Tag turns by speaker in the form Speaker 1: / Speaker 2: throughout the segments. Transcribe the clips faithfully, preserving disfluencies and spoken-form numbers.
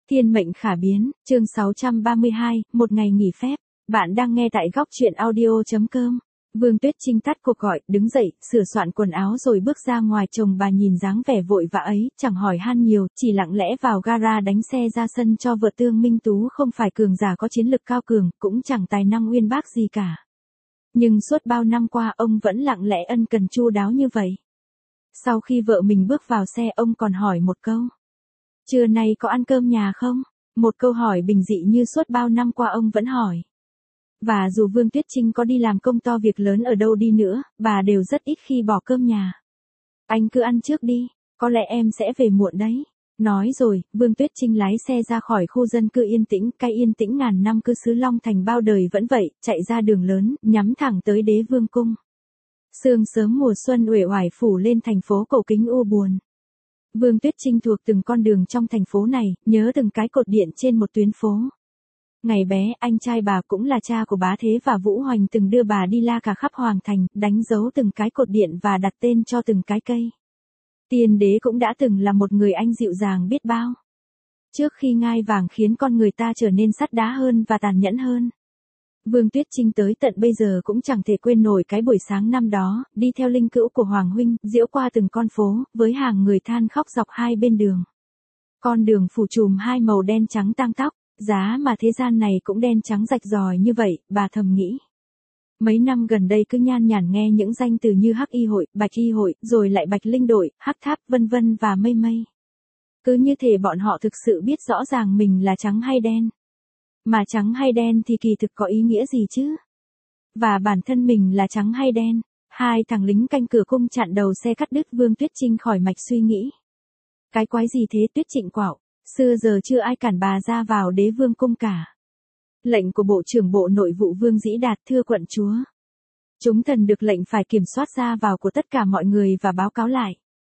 Speaker 1: Thiên mệnh khả biến, chương sáu trăm ba mươi hai, một ngày nghỉ phép. Bạn đang nghe tại góc truyện audio.com. Vương Tuyết Trinh tắt cuộc gọi, đứng dậy, sửa soạn quần áo rồi bước ra ngoài. Chồng bà nhìn dáng vẻ vội vã ấy, chẳng hỏi han nhiều, chỉ lặng lẽ vào gara đánh xe ra sân cho vợ. Tương Minh Tú không phải cường giả có chiến lực cao cường, cũng chẳng tài năng uyên bác gì cả. Nhưng suốt bao năm qua ông vẫn lặng lẽ ân cần chu đáo như vậy. Sau khi vợ mình bước vào xe, ông còn hỏi một câu. Trưa nay có ăn cơm nhà không? Một câu hỏi bình dị như suốt bao năm qua ông vẫn hỏi. Và dù Vương Tuyết Trinh có đi làm công to việc lớn ở đâu đi nữa, bà đều rất ít khi bỏ cơm nhà. Anh cứ ăn trước đi, có lẽ em sẽ về muộn đấy. Nói rồi, Vương Tuyết Trinh lái xe ra khỏi khu dân cư yên tĩnh, cái yên tĩnh ngàn năm cứ xứ Long Thành bao đời vẫn vậy, chạy ra đường lớn, nhắm thẳng tới Đế Vương cung. Sương sớm mùa xuân uể oải phủ lên thành phố cổ kính u buồn. Vương Tuyết Trinh thuộc từng con đường trong thành phố này, nhớ từng cái cột điện trên một tuyến phố. Ngày bé, anh trai bà cũng là cha của Bá Thế và Vũ Hoành từng đưa bà đi la cả khắp Hoàng Thành, đánh dấu từng cái cột điện và đặt tên cho từng cái cây. Tiên đế cũng đã từng là một người anh dịu dàng biết bao. Trước khi ngai vàng khiến con người ta trở nên sắt đá hơn và tàn nhẫn hơn. Vương Tuyết Trinh tới tận bây giờ cũng chẳng thể quên nổi cái buổi sáng năm đó, đi theo linh cữu của Hoàng huynh, diễu qua từng con phố, với hàng người than khóc dọc hai bên đường. Con đường phủ trùm hai màu đen trắng tang tóc, giá mà thế gian này cũng đen trắng rạch ròi như vậy, bà thầm nghĩ. Mấy năm gần đây cứ nhan nhản nghe những danh từ như Hắc Y hội, Bạch Y hội, rồi lại Bạch Linh đội, Hắc Tháp, vân vân và mây mây. Cứ như thể bọn họ thực sự biết rõ ràng mình là trắng hay đen. Mà trắng hay đen thì kỳ thực có ý nghĩa gì chứ? Và bản thân mình là trắng hay đen? Hai thằng lính canh cửa cung chặn đầu xe cắt đứt Vương Tuyết Trinh khỏi mạch suy nghĩ. Cái quái gì thế Tuyết Trịnh quạo? Xưa giờ chưa ai cản bà ra vào Đế Vương cung cả. Lệnh của Bộ trưởng Bộ Nội vụ Vương Dĩ Đạt thưa quận chúa. Chúng thần được lệnh phải kiểm soát ra vào của tất cả mọi người và báo cáo lại.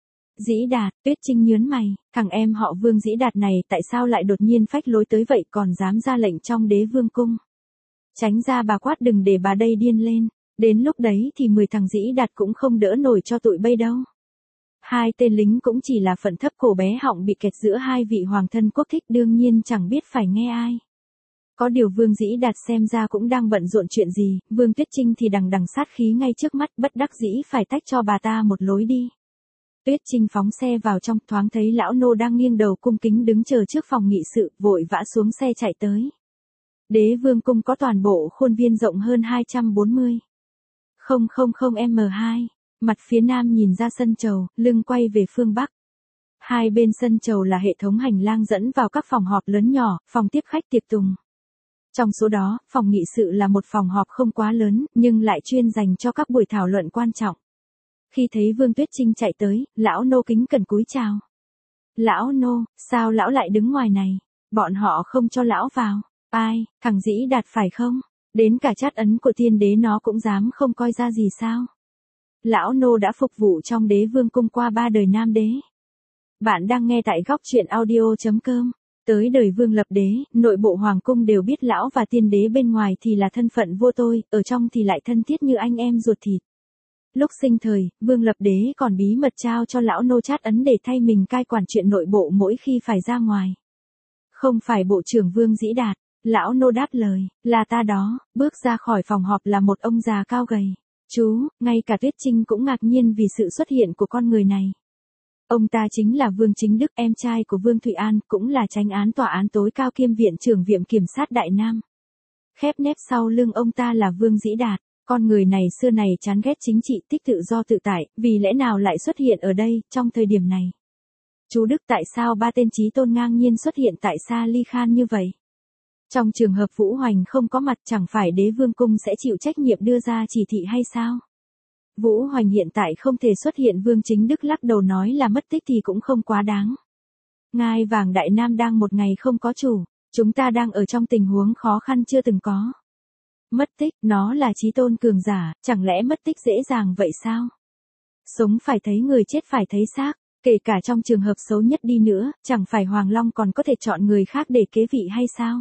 Speaker 1: Dĩ Đạt, Tuyết Trinh nhớn mày, thằng em họ Vương Dĩ Đạt này tại sao lại đột nhiên phách lối tới vậy còn dám ra lệnh trong Đế Vương cung. Tránh ra bà quát đừng để bà đây điên lên, đến lúc đấy thì mười thằng Dĩ Đạt cũng không đỡ nổi cho tụi bây đâu. Hai tên lính cũng chỉ là phận thấp cổ bé họng bị kẹt giữa hai vị hoàng thân quốc thích đương nhiên chẳng biết phải nghe ai. Có điều Vương Dĩ Đạt xem ra cũng đang bận rộn chuyện gì, Vương Tuyết Trinh thì đằng đằng sát khí ngay trước mắt bất đắc dĩ phải tách cho bà ta một lối đi. Tuyết Trinh phóng xe vào trong thoáng thấy lão nô đang nghiêng đầu cung kính đứng chờ trước phòng nghị sự vội vã xuống xe chạy tới. Đế Vương cung có toàn bộ khuôn viên rộng hơn hai trăm bốn mươi phẩy không không em hai. Mặt phía nam nhìn ra sân chầu, lưng quay về phương bắc. Hai bên sân chầu là hệ thống hành lang dẫn vào các phòng họp lớn nhỏ, phòng tiếp khách tiệc tùng. Trong số đó, phòng nghị sự là một phòng họp không quá lớn, nhưng lại chuyên dành cho các buổi thảo luận quan trọng. Khi thấy Vương Tuyết Trinh chạy tới, lão nô kính cẩn cúi chào. Lão nô, sao lão lại đứng ngoài này? Bọn họ không cho lão vào. Ai, thằng Dĩ Đạt phải không? Đến cả chát ấn của tiên đế nó cũng dám không coi ra gì sao? Lão nô đã phục vụ trong Đế Vương cung qua ba đời nam đế. Bạn đang nghe tại góc truyện audio.com. Tới đời Vương Lập Đế, nội bộ hoàng cung đều biết lão và tiên đế bên ngoài thì là thân phận vô tôi, ở trong thì lại thân thiết như anh em ruột thịt. Lúc sinh thời, Vương Lập Đế còn bí mật trao cho lão nô chát ấn để thay mình cai quản chuyện nội bộ mỗi khi phải ra ngoài. Không phải bộ trưởng Vương Dĩ Đạt, lão nô đáp lời, là ta đó. Bước ra khỏi phòng họp là một ông già cao gầy. Chú, ngay cả Tuyết Trinh cũng ngạc nhiên vì sự xuất hiện của con người này. Ông ta chính là Vương Chính Đức, em trai của Vương Thụy An, cũng là chánh án tòa án tối cao kiêm viện trưởng viện kiểm sát Đại Nam. Khép nép sau lưng ông ta là Vương Dĩ Đạt, con người này xưa này chán ghét chính trị, thích tự do tự tại, vì lẽ nào lại xuất hiện ở đây, trong thời điểm này. Chú Đức tại sao ba tên chí tôn ngang nhiên xuất hiện tại Sa Ly Khan như vậy? Trong trường hợp Vũ Hoành không có mặt chẳng phải Đế Vương cung sẽ chịu trách nhiệm đưa ra chỉ thị hay sao? Vũ Hoành hiện tại không thể xuất hiện Vương Chính Đức lắc đầu nói là mất tích thì cũng không quá đáng. Ngai vàng Đại Nam đang một ngày không có chủ, chúng ta đang ở trong tình huống khó khăn chưa từng có. Mất tích, nó là chí tôn cường giả, chẳng lẽ mất tích dễ dàng vậy sao? Sống phải thấy người chết phải thấy xác, kể cả trong trường hợp xấu nhất đi nữa, chẳng phải Hoàng Long còn có thể chọn người khác để kế vị hay sao?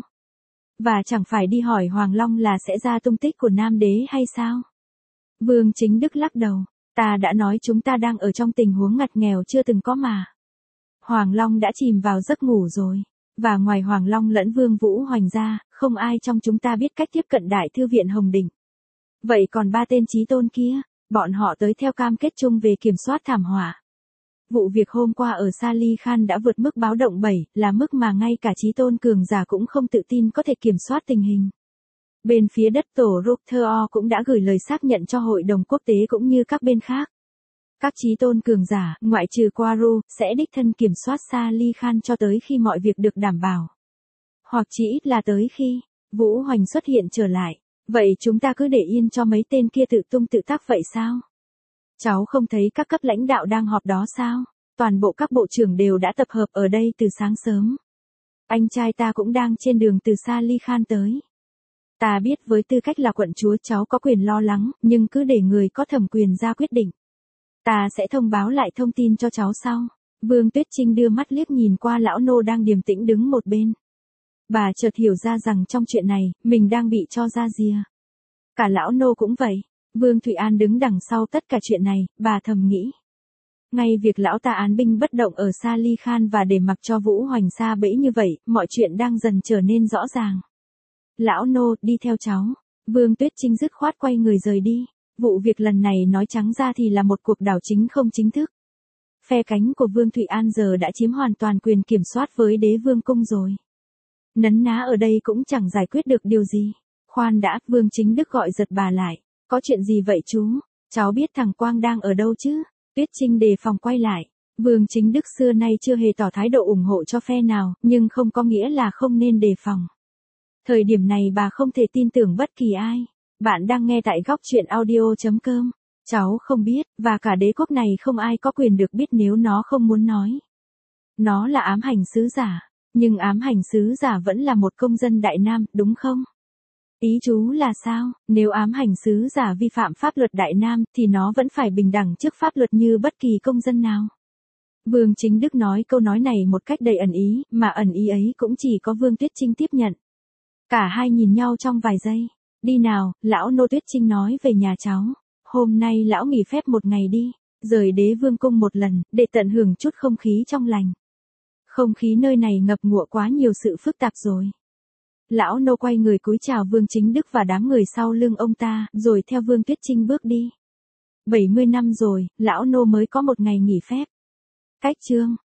Speaker 1: Và chẳng phải đi hỏi Hoàng Long là sẽ ra tung tích của Nam Đế hay sao? Vương Chính Đức lắc đầu, ta đã nói chúng ta đang ở trong tình huống ngặt nghèo chưa từng có mà. Hoàng Long đã chìm vào giấc ngủ rồi. Và ngoài Hoàng Long lẫn Vương Vũ Hoành ra, không ai trong chúng ta biết cách tiếp cận Đại Thư viện Hồng Đỉnh. Vậy còn ba tên chí tôn kia, bọn họ tới theo cam kết chung về kiểm soát thảm họa. Vụ việc hôm qua ở Sali Khan đã vượt mức báo động bảy, là mức mà ngay cả chí tôn cường giả cũng không tự tin có thể kiểm soát tình hình. Bên phía đất tổ Ruktheo cũng đã gửi lời xác nhận cho hội đồng quốc tế cũng như các bên khác. Các chí tôn cường giả, ngoại trừ Quaru, sẽ đích thân kiểm soát Sali Khan cho tới khi mọi việc được đảm bảo. Hoặc chỉ ít là tới khi Vũ Hoành xuất hiện trở lại. Vậy chúng ta cứ để yên cho mấy tên kia tự tung tự tác vậy sao? Cháu không thấy các cấp lãnh đạo đang họp đó sao? Toàn bộ các bộ trưởng đều đã tập hợp ở đây từ sáng sớm. Anh trai ta cũng đang trên đường từ Sali Khan tới. Ta biết với tư cách là quận chúa cháu có quyền lo lắng, nhưng cứ để người có thẩm quyền ra quyết định. Ta sẽ thông báo lại thông tin cho cháu sau. Vương Tuyết Trinh đưa mắt liếc nhìn qua lão nô đang điềm tĩnh đứng một bên. Bà chợt hiểu ra rằng trong chuyện này, mình đang bị cho ra rìa. Cả lão nô cũng vậy. Vương Thụy An đứng đằng sau tất cả chuyện này, bà thầm nghĩ. Ngay việc lão ta án binh bất động ở Sali Khan và để mặc cho Vũ Hoành sa bẫy như vậy, mọi chuyện đang dần trở nên rõ ràng. Lão nô, đi theo cháu. Vương Tuyết Trinh dứt khoát quay người rời đi. Vụ việc lần này nói trắng ra thì là một cuộc đảo chính không chính thức. Phe cánh của Vương Thụy An giờ đã chiếm hoàn toàn quyền kiểm soát với đế vương cung rồi. Nấn ná ở đây cũng chẳng giải quyết được điều gì. Khoan đã, Vương Chính Đức gọi giật bà lại. Có chuyện gì vậy chú? Cháu biết thằng Quang đang ở đâu chứ? Tuyết Trinh đề phòng quay lại. Vương Chính Đức xưa nay chưa hề tỏ thái độ ủng hộ cho phe nào, nhưng không có nghĩa là không nên đề phòng. Thời điểm này bà không thể tin tưởng bất kỳ ai. Bạn đang nghe tại góc truyện audio chấm com. Cháu không biết, và cả đế quốc này không ai có quyền được biết nếu nó không muốn nói. Nó là ám hành sứ giả. Nhưng ám hành sứ giả vẫn là một công dân Đại Nam, đúng không? Ý chú là sao? Nếu ám hành sứ giả vi phạm pháp luật Đại Nam, thì nó vẫn phải bình đẳng trước pháp luật như bất kỳ công dân nào. Vương Chính Đức nói câu nói này một cách đầy ẩn ý, mà ẩn ý ấy cũng chỉ có Vương Tuyết Trinh tiếp nhận. Cả hai nhìn nhau trong vài giây. Đi nào, lão nô. Tuyết Trinh nói về nhà cháu. Hôm nay lão nghỉ phép một ngày đi, rời đế vương cung một lần, để tận hưởng chút không khí trong lành. Không khí nơi này ngập ngụa quá nhiều sự phức tạp rồi. Lão nô quay người cúi chào Vương Chính Đức và đám người sau lưng ông ta, rồi theo Vương Tuyết Trinh bước đi. bảy mươi năm rồi, lão nô mới có một ngày nghỉ phép. Cách chương